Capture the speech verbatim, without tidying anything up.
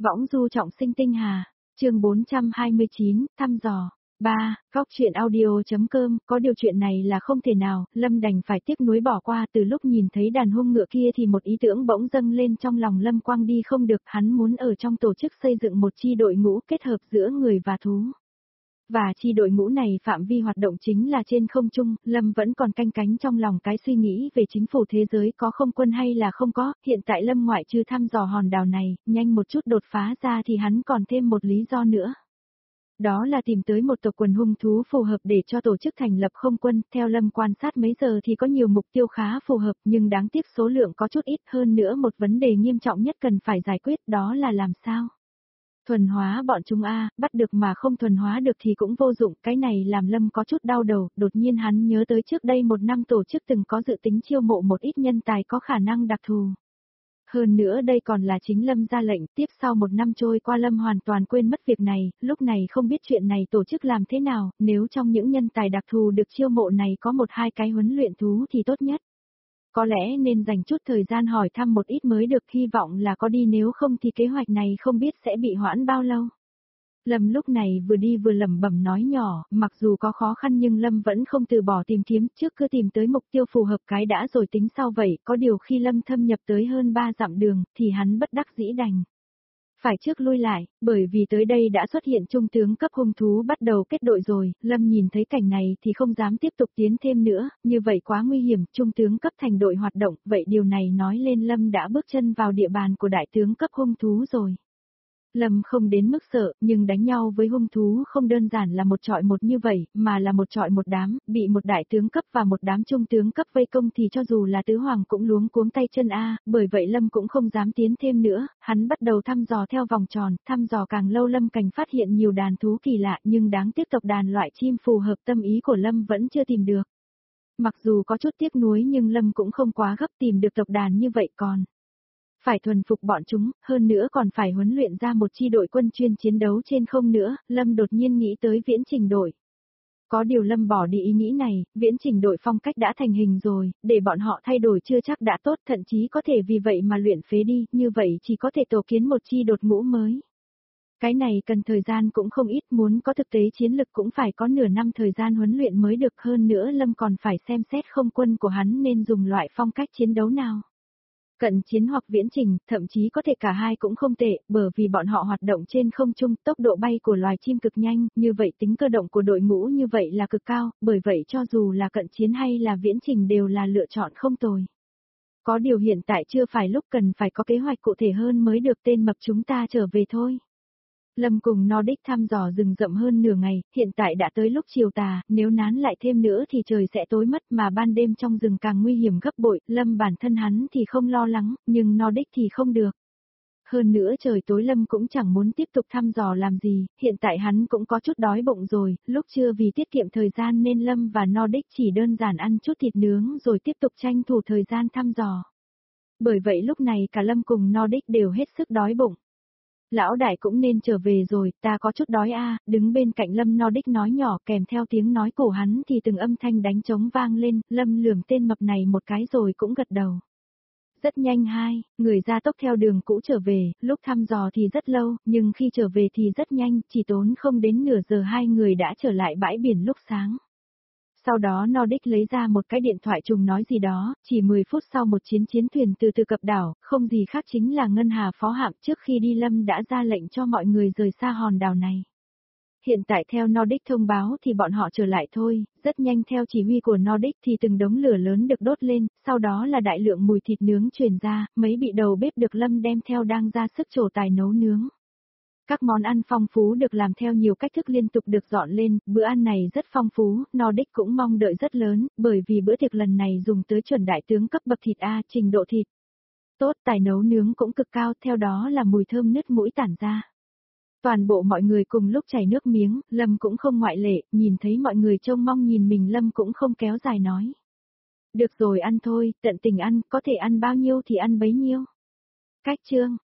Võng du trọng sinh tinh hà, chương bốn trăm hai mươi chín, thăm dò. ba. Góc truyện audio.com, có điều chuyện này là không thể nào, Lâm đành phải tiếc nuối bỏ qua. Từ lúc nhìn thấy đàn hung ngựa kia thì một ý tưởng bỗng dâng lên trong lòng Lâm quang đi không được, hắn muốn ở trong tổ chức xây dựng một chi đội ngũ kết hợp giữa người và thú. Và chi đội ngũ này phạm vi hoạt động chính là trên không trung. Lâm vẫn còn canh cánh trong lòng cái suy nghĩ về chính phủ thế giới có không quân hay là không có. Hiện tại Lâm ngoại trừ thăm dò hòn đảo này, nhanh một chút đột phá ra thì hắn còn thêm một lý do nữa. Đó là tìm tới một tộc quần hung thú phù hợp để cho tổ chức thành lập không quân. Theo Lâm quan sát mấy giờ thì có nhiều mục tiêu khá phù hợp, nhưng đáng tiếc số lượng có chút ít. Hơn nữa một vấn đề nghiêm trọng nhất cần phải giải quyết, đó là làm sao thuần hóa bọn chúng a, bắt được mà không thuần hóa được thì cũng vô dụng. Cái này làm Lâm có chút đau đầu, đột nhiên hắn nhớ tới trước đây một năm tổ chức từng có dự tính chiêu mộ một ít nhân tài có khả năng đặc thù. Hơn nữa đây còn là chính Lâm ra lệnh. Tiếp sau một năm trôi qua Lâm hoàn toàn quên mất việc này, lúc này không biết chuyện này tổ chức làm thế nào. Nếu trong những nhân tài đặc thù được chiêu mộ này có một hai cái huấn luyện thú thì tốt nhất. Có lẽ nên dành chút thời gian hỏi thăm một ít mới được, hy vọng là có đi, nếu không thì kế hoạch này không biết sẽ bị hoãn bao lâu. Lâm lúc này vừa đi vừa lẩm bẩm nói nhỏ, mặc dù có khó khăn nhưng Lâm vẫn không từ bỏ tìm kiếm, trước cứ tìm tới mục tiêu phù hợp cái đã rồi tính sau vậy. Có điều khi Lâm thâm nhập tới hơn ba dặm đường, thì hắn bất đắc dĩ đành phải trước lui lại, bởi vì tới đây đã xuất hiện trung tướng cấp hung thú bắt đầu kết đội rồi. Lâm nhìn thấy cảnh này thì không dám tiếp tục tiến thêm nữa, như vậy quá nguy hiểm. Trung tướng cấp thành đội hoạt động, vậy điều này nói lên Lâm đã bước chân vào địa bàn của đại tướng cấp hung thú rồi. Lâm không đến mức sợ, nhưng đánh nhau với hung thú không đơn giản là một trọi một như vậy, mà là một trọi một đám, bị một đại tướng cấp và một đám trung tướng cấp vây công thì cho dù là tứ hoàng cũng luống cuống tay chân a, bởi vậy Lâm cũng không dám tiến thêm nữa, hắn bắt đầu thăm dò theo vòng tròn, thăm dò càng lâu Lâm càng phát hiện nhiều đàn thú kỳ lạ, nhưng đáng tiếc tộc đàn loại chim phù hợp tâm ý của Lâm vẫn chưa tìm được. Mặc dù có chút tiếc nuối nhưng Lâm cũng không quá gấp, tìm được tộc đàn như vậy còn phải thuần phục bọn chúng, hơn nữa còn phải huấn luyện ra một chi đội quân chuyên chiến đấu trên không nữa. Lâm đột nhiên nghĩ tới viễn trình đội. Có điều Lâm bỏ đi ý nghĩ này, viễn trình đội phong cách đã thành hình rồi, để bọn họ thay đổi chưa chắc đã tốt, thậm chí có thể vì vậy mà luyện phế đi, như vậy chỉ có thể tổ kiến một chi đột ngũ mới. Cái này cần thời gian cũng không ít, muốn có thực tế chiến lực cũng phải có nửa năm thời gian huấn luyện mới được. Hơn nữa Lâm còn phải xem xét không quân của hắn nên dùng loại phong cách chiến đấu nào. Cận chiến hoặc viễn trình, thậm chí có thể cả hai cũng không tệ, bởi vì bọn họ hoạt động trên không trung, tốc độ bay của loài chim cực nhanh, như vậy tính cơ động của đội ngũ như vậy là cực cao, bởi vậy cho dù là cận chiến hay là viễn trình đều là lựa chọn không tồi. Có điều hiện tại chưa phải lúc, cần phải có kế hoạch cụ thể hơn mới được. Tên mập chúng ta trở về thôi. Lâm cùng Nordic thăm dò rừng rậm hơn nửa ngày, hiện tại đã tới lúc chiều tà, nếu nán lại thêm nữa thì trời sẽ tối mất, mà ban đêm trong rừng càng nguy hiểm gấp bội. Lâm bản thân hắn thì không lo lắng, nhưng Nordic thì không được. Hơn nữa trời tối Lâm cũng chẳng muốn tiếp tục thăm dò làm gì, hiện tại hắn cũng có chút đói bụng rồi, lúc trưa vì tiết kiệm thời gian nên Lâm và Nordic chỉ đơn giản ăn chút thịt nướng rồi tiếp tục tranh thủ thời gian thăm dò. Bởi vậy lúc này cả Lâm cùng Nordic đều hết sức đói bụng. Lão đại cũng nên trở về rồi, ta có chút đói a. Đứng bên cạnh Lâm Nordic nói nhỏ, kèm theo tiếng nói của hắn thì từng âm thanh đánh trống vang lên. Lâm lườm tên mập này một cái rồi cũng gật đầu. Rất nhanh hai, người ra tốc theo đường cũ trở về, lúc thăm dò thì rất lâu, nhưng khi trở về thì rất nhanh, chỉ tốn không đến nửa giờ hai người đã trở lại bãi biển lúc sáng. Sau đó Nordic lấy ra một cái điện thoại trùng nói gì đó, chỉ mười phút sau một chiến chiến thuyền từ từ cập đảo, không gì khác chính là Ngân Hà phó hạm. Trước khi đi Lâm đã ra lệnh cho mọi người rời xa hòn đảo này. Hiện tại theo Nordic thông báo thì bọn họ trở lại thôi, rất nhanh theo chỉ huy của Nordic thì từng đống lửa lớn được đốt lên, sau đó là đại lượng mùi thịt nướng truyền ra, mấy vị đầu bếp được Lâm đem theo đang ra sức trổ tài nấu nướng. Các món ăn phong phú được làm theo nhiều cách thức liên tục được dọn lên, bữa ăn này rất phong phú, Nordic cũng mong đợi rất lớn, bởi vì bữa tiệc lần này dùng tới chuẩn đại tướng cấp bậc thịt A, trình độ thịt tốt, tài nấu nướng cũng cực cao, theo đó là mùi thơm nứt mũi tản ra. Toàn bộ mọi người cùng lúc chảy nước miếng, Lâm cũng không ngoại lệ, nhìn thấy mọi người trông mong nhìn mình Lâm cũng không kéo dài nói. Được rồi ăn thôi, tận tình ăn, có thể ăn bao nhiêu thì ăn bấy nhiêu. Cách chương